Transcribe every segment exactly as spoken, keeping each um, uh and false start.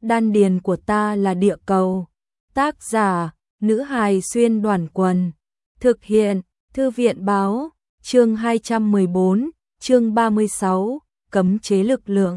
đan điền của ta là địa cầu. Tác giả, nữ hài xuyên đoàn quần. Thực hiện, thư viện báo, chương hai trăm mười bốn, chương ba mươi sáu, cấm chế lực lượng.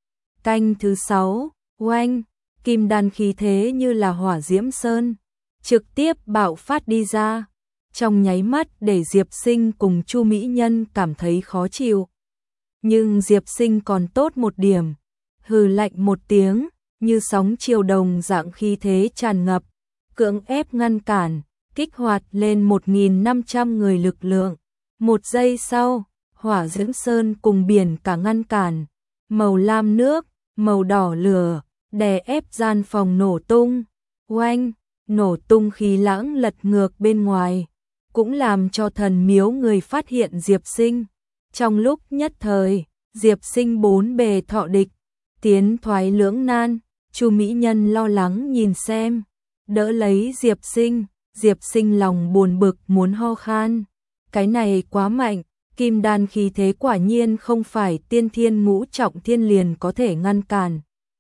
Canh thứ sáu, oanh, kim đan khí thế như là hỏa diễm sơn, trực tiếp bạo phát đi ra, trong nháy mắt để Diệp Sinh cùng Chu Mỹ Nhân cảm thấy khó chịu. Nhưng Diệp Sinh còn tốt một điểm, hừ lạnh một tiếng, như sóng chiều đồng dạng khí thế tràn ngập, cưỡng ép ngăn cản, kích hoạt lên một nghìn năm trăm người lực lượng. Một giây sau, hỏa diễm sơn cùng biển cả ngăn cản, màu lam nước, màu đỏ lửa, đè ép gian phòng nổ tung. Oanh, nổ tung khí lãng lật ngược bên ngoài, cũng làm cho thần miếu người phát hiện Diệp Sinh. Trong lúc nhất thời, Diệp Sinh bốn bề thọ địch, tiến thoái lưỡng nan. Chu Mỹ Nhân lo lắng nhìn xem, đỡ lấy Diệp Sinh. Diệp Sinh lòng buồn bực muốn ho khan. Cái này quá mạnh, kim đan khí thế quả nhiên không phải tiên thiên ngũ trọng thiên liền có thể ngăn cản.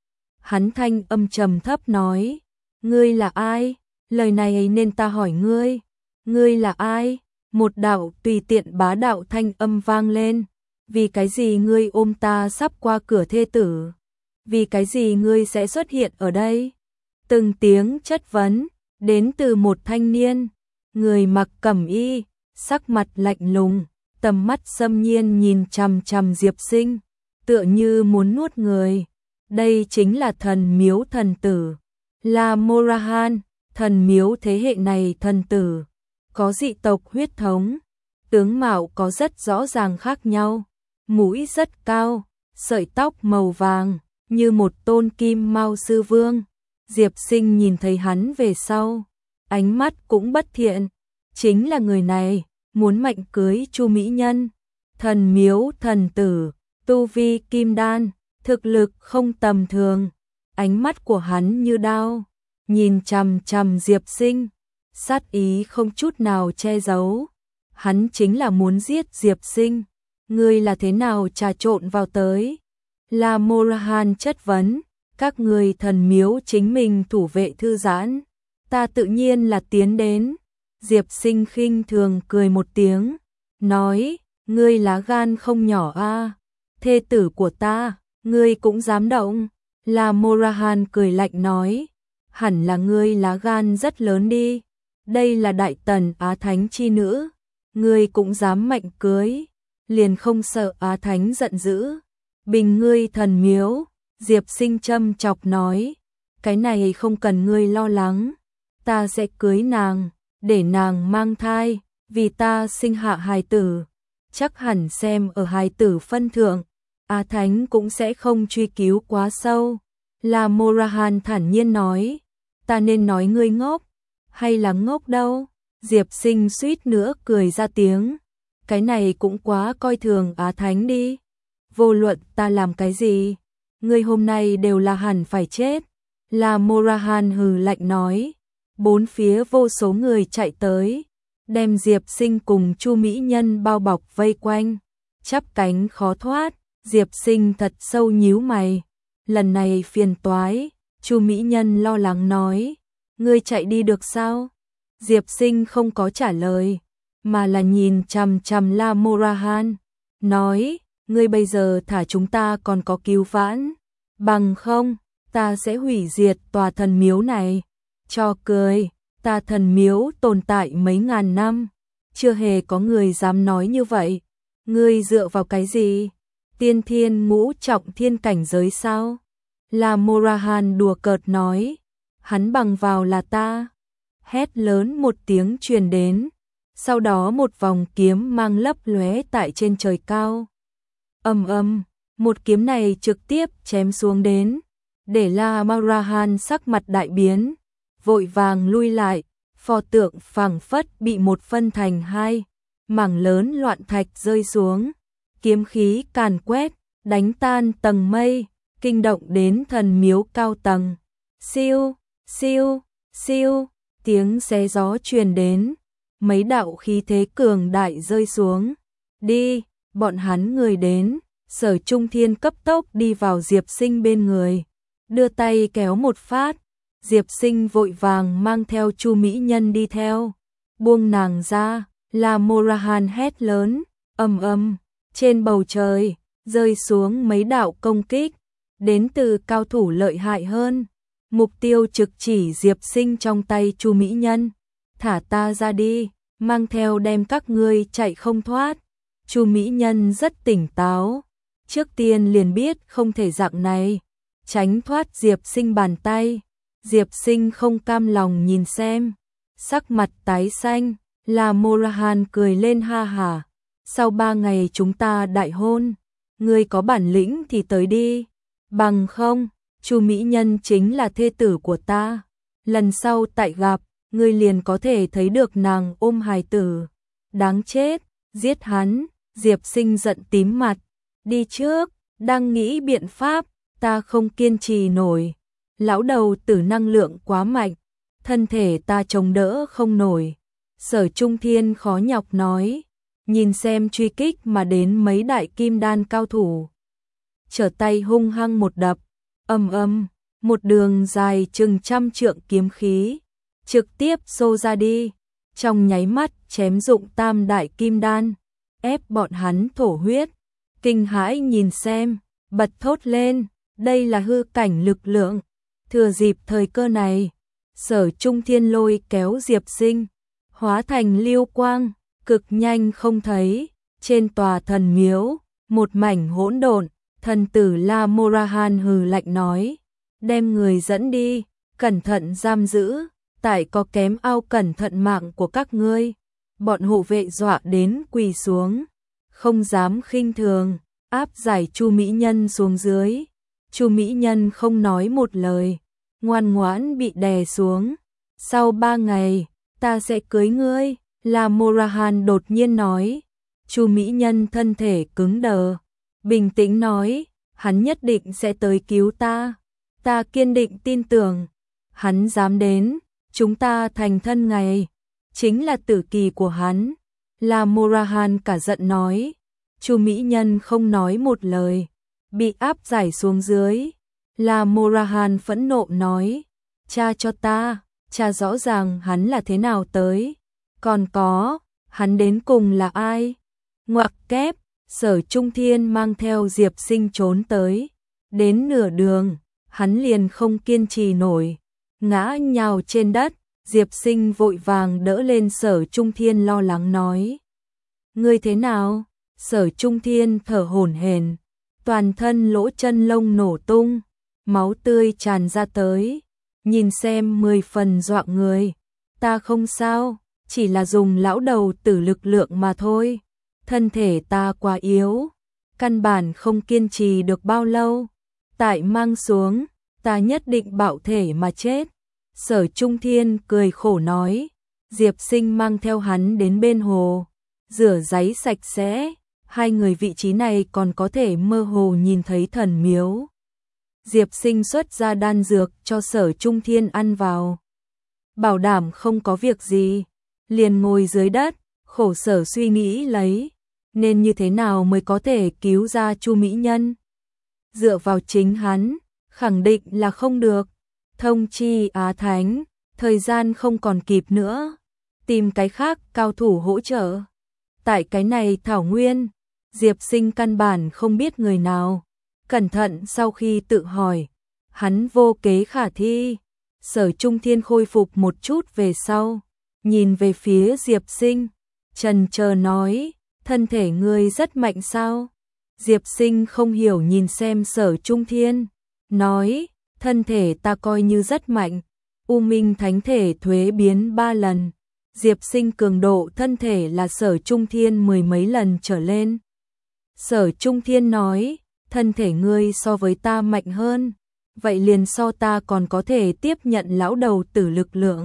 Hắn thanh âm trầm thấp nói, ngươi là ai? Lời này nên ta hỏi ngươi. Ngươi là ai? Một đạo tùy tiện bá đạo thanh âm vang lên. Vì cái gì ngươi ôm ta sắp qua cửa thê tử? Vì cái gì ngươi sẽ xuất hiện ở đây? Từng tiếng chất vấn, đến từ một thanh niên, người mặc cẩm y, sắc mặt lạnh lùng, tầm mắt xâm nhiên nhìn chằm chằm Diệp Sinh, tựa như muốn nuốt người. Đây chính là thần miếu thần tử, La Morahan, thần miếu thế hệ này thần tử, có dị tộc huyết thống, tướng mạo có rất rõ ràng khác nhau, mũi rất cao, sợi tóc màu vàng, như một tôn kim mao sư vương. Diệp Sinh nhìn thấy hắn về sau, ánh mắt cũng bất thiện, chính là người này, muốn mạnh cưới Chu Mỹ Nhân. Thần miếu thần tử, tu vi kim đan, thực lực không tầm thường, ánh mắt của hắn như đao, nhìn chằm chằm Diệp Sinh, sát ý không chút nào che giấu. Hắn chính là muốn giết Diệp Sinh. Ngươi là thế nào trà trộn vào tới? La Morahan chất vấn, các người thần miếu chính mình thủ vệ thư giãn, ta tự nhiên là tiến đến. Diệp Sinh khinh thường cười một tiếng, nói, ngươi lá gan không nhỏ a, thê tử của ta, ngươi cũng dám động. La Morahan cười lạnh nói, hẳn là ngươi lá gan rất lớn đi, đây là đại tần Á Thánh chi nữ, ngươi cũng dám mạnh cưới, liền không sợ Á Thánh giận dữ, bình ngươi thần miếu. Diệp Sinh châm chọc nói, cái này không cần ngươi lo lắng, ta sẽ cưới nàng, để nàng mang thai, vì ta sinh hạ hài tử, chắc hẳn xem ở hài tử phân thượng, Á Thánh cũng sẽ không truy cứu quá sâu. La Morahan thản nhiên nói, ta nên nói ngươi ngốc, hay là ngốc đâu? Diệp Sinh suýt nữa cười ra tiếng, cái này cũng quá coi thường Á Thánh đi, vô luận ta làm cái gì, ngươi hôm nay đều là hẳn phải chết. La Morahan hừ lạnh nói, bốn phía vô số người chạy tới, đem Diệp Sinh cùng Chu Mỹ Nhân bao bọc vây quanh, chắp cánh khó thoát. Diệp Sinh thật sâu nhíu mày, lần này phiền toái. Chu Mỹ Nhân lo lắng nói, ngươi chạy đi được sao? Diệp Sinh không có trả lời, mà là nhìn chằm chằm La Morahan, nói, ngươi bây giờ thả chúng ta còn có cứu vãn, bằng không, ta sẽ hủy diệt tòa thần miếu này. Cho cười, ta thần miếu tồn tại mấy ngàn năm, chưa hề có người dám nói như vậy. Ngươi dựa vào cái gì? Tiên thiên ngũ trọng thiên cảnh giới sao? La Morahan đùa cợt nói, hắn bằng vào là ta. Hét lớn một tiếng truyền đến, sau đó một vòng kiếm mang lấp lóe tại trên trời cao. Ầm ầm, một kiếm này trực tiếp chém xuống đến, để La Morahan sắc mặt đại biến, vội vàng lui lại, pho tượng phảng phất bị một phân thành hai, mảng lớn loạn thạch rơi xuống, kiếm khí càn quét, đánh tan tầng mây, kinh động đến thần miếu cao tầng. Siêu, siêu, siêu, tiếng xé gió truyền đến, mấy đạo khí thế cường đại rơi xuống. Đi, bọn hắn người đến. Sở Trung Thiên cấp tốc đi vào Diệp Sinh bên người, đưa tay kéo một phát, Diệp Sinh vội vàng mang theo Chu mỹ nhân đi theo, buông nàng ra, La Morahan hét lớn, ầm ầm, trên bầu trời rơi xuống mấy đạo công kích, đến từ cao thủ lợi hại hơn. Mục tiêu trực chỉ Diệp Sinh trong tay Chu mỹ nhân, thả ta ra đi, mang theo đem các ngươi chạy không thoát. Chu mỹ nhân rất tỉnh táo, trước tiên liền biết không thể dạng này, tránh thoát Diệp Sinh bàn tay. Diệp Sinh không cam lòng nhìn xem, sắc mặt tái xanh, La Morahan cười lên ha hả, sau ba ngày chúng ta đại hôn, ngươi có bản lĩnh thì tới đi, bằng không, Chu mỹ nhân chính là thê tử của ta, lần sau tại gặp, ngươi liền có thể thấy được nàng ôm hài tử. Đáng chết, giết hắn. Diệp Sinh giận tím mặt, đi trước, đang nghĩ biện pháp, ta không kiên trì nổi. Lão đầu tử năng lượng quá mạnh, thân thể ta chống đỡ không nổi. Sở Trung Thiên khó nhọc nói, nhìn xem truy kích mà đến mấy đại kim đan cao thủ. Trở tay hung hăng một đập, ầm ầm, một đường dài chừng trăm trượng kiếm khí, trực tiếp xô ra đi, trong nháy mắt chém dụng tam đại kim đan, ép bọn hắn thổ huyết. Kinh hãi nhìn xem, bật thốt lên, đây là hư cảnh lực lượng. Thừa dịp thời cơ này, Sở Trung Thiên lôi kéo Diệp Sinh, hóa thành lưu quang, cực nhanh không thấy, trên tòa thần miếu, một mảnh hỗn độn. Thần tử La Morahan hừ lạnh nói, đem người dẫn đi, cẩn thận giam giữ, tại có kém ao cẩn thận mạng của các ngươi. Bọn hộ vệ dọa đến quỳ xuống, không dám khinh thường, áp giải Chu mỹ nhân xuống dưới. Chu mỹ nhân không nói một lời, ngoan ngoãn bị đè xuống. Sau ba ngày, ta sẽ cưới ngươi, La Morahan đột nhiên nói. Chu mỹ nhân thân thể cứng đờ, bình tĩnh nói, hắn nhất định sẽ tới cứu ta. Ta kiên định tin tưởng, hắn dám đến, chúng ta thành thân ngày, chính là tử kỳ của hắn. La Morahan cả giận nói. Chu mỹ nhân không nói một lời, bị áp giải xuống dưới. La Morahan phẫn nộ nói, cha cho ta, cha rõ ràng hắn là thế nào tới. Còn có, hắn đến cùng là ai? Ngoặc kép, Sở Trung Thiên mang theo Diệp Sinh trốn tới. Đến nửa đường, hắn liền không kiên trì nổi, ngã nhào trên đất. Diệp Sinh vội vàng đỡ lên Sở Trung Thiên lo lắng nói, ngươi thế nào? Sở Trung Thiên thở hổn hển, toàn thân lỗ chân lông nổ tung, máu tươi tràn ra tới, nhìn xem mười phần dọa người. Ta không sao, chỉ là dùng lão đầu tử lực lượng mà thôi, thân thể ta quá yếu, căn bản không kiên trì được bao lâu, tại mang xuống, ta nhất định bạo thể mà chết. Sở Trung Thiên cười khổ nói. Diệp Sinh mang theo hắn đến bên hồ, rửa ráy sạch sẽ, hai người vị trí này còn có thể mơ hồ nhìn thấy thần miếu. Diệp Sinh xuất ra đan dược cho Sở Trung Thiên ăn vào, bảo đảm không có việc gì, liền ngồi dưới đất, khổ sở suy nghĩ lấy, nên như thế nào mới có thể cứu ra Chu mỹ nhân. Dựa vào chính hắn, khẳng định là không được. Thông chi Á Thánh, thời gian không còn kịp nữa, tìm cái khác cao thủ hỗ trợ. Tại cái này thảo nguyên, Diệp Sinh căn bản không biết người nào, cẩn thận sau khi tự hỏi, hắn vô kế khả thi. Sở Trung Thiên khôi phục một chút về sau, nhìn về phía Diệp Sinh, chần chờ nói, thân thể ngươi rất mạnh sao? Diệp Sinh không hiểu nhìn xem Sở Trung Thiên, nói, thân thể ta coi như rất mạnh, U Minh Thánh thể thuế biến ba lần. Diệp Sinh cường độ thân thể là Sở Trung Thiên mười mấy lần trở lên. Sở Trung Thiên nói, thân thể ngươi so với ta mạnh hơn, vậy liền so ta còn có thể tiếp nhận lão đầu tử lực lượng.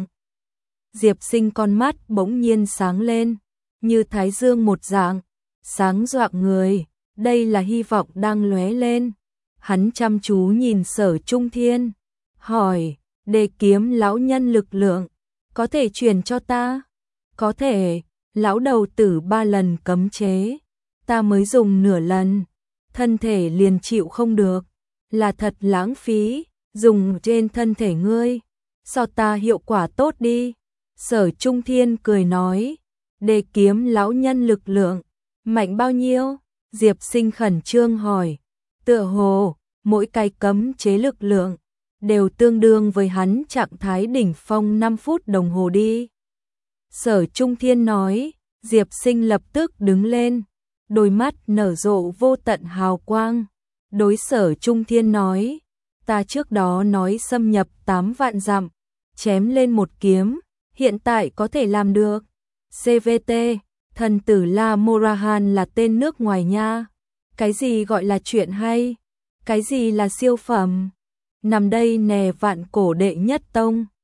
Diệp Sinh con mắt bỗng nhiên sáng lên, như thái dương một dạng, sáng rạng người, đây là hy vọng đang lóe lên. Hắn chăm chú nhìn Sở Trung Thiên, hỏi, đề kiếm lão nhân lực lượng, có thể truyền cho ta? Có thể, lão đầu tử ba lần cấm chế, ta mới dùng nửa lần, thân thể liền chịu không được, là thật lãng phí. dùng trên thân thể ngươi, so ta hiệu quả tốt đi. Sở Trung Thiên cười nói, Đề kiếm lão nhân lực lượng, mạnh bao nhiêu? Diệp Sinh khẩn trương hỏi, tựa hồ, mỗi cái cấm chế lực lượng, đều tương đương với hắn trạng thái đỉnh phong năm phút đồng hồ đi. Sở Trung Thiên nói, Diệp Sinh lập tức đứng lên, đôi mắt nở rộ vô tận hào quang. Đối Sở Trung Thiên nói, ta trước đó nói xâm nhập tám vạn dặm, chém lên một kiếm, hiện tại có thể làm được. xê vê tê, thần tử La Morahan là tên nước ngoài nha. Cái gì gọi là chuyện hay? Cái gì là siêu phẩm? Nằm đây nè vạn cổ đệ nhất tông.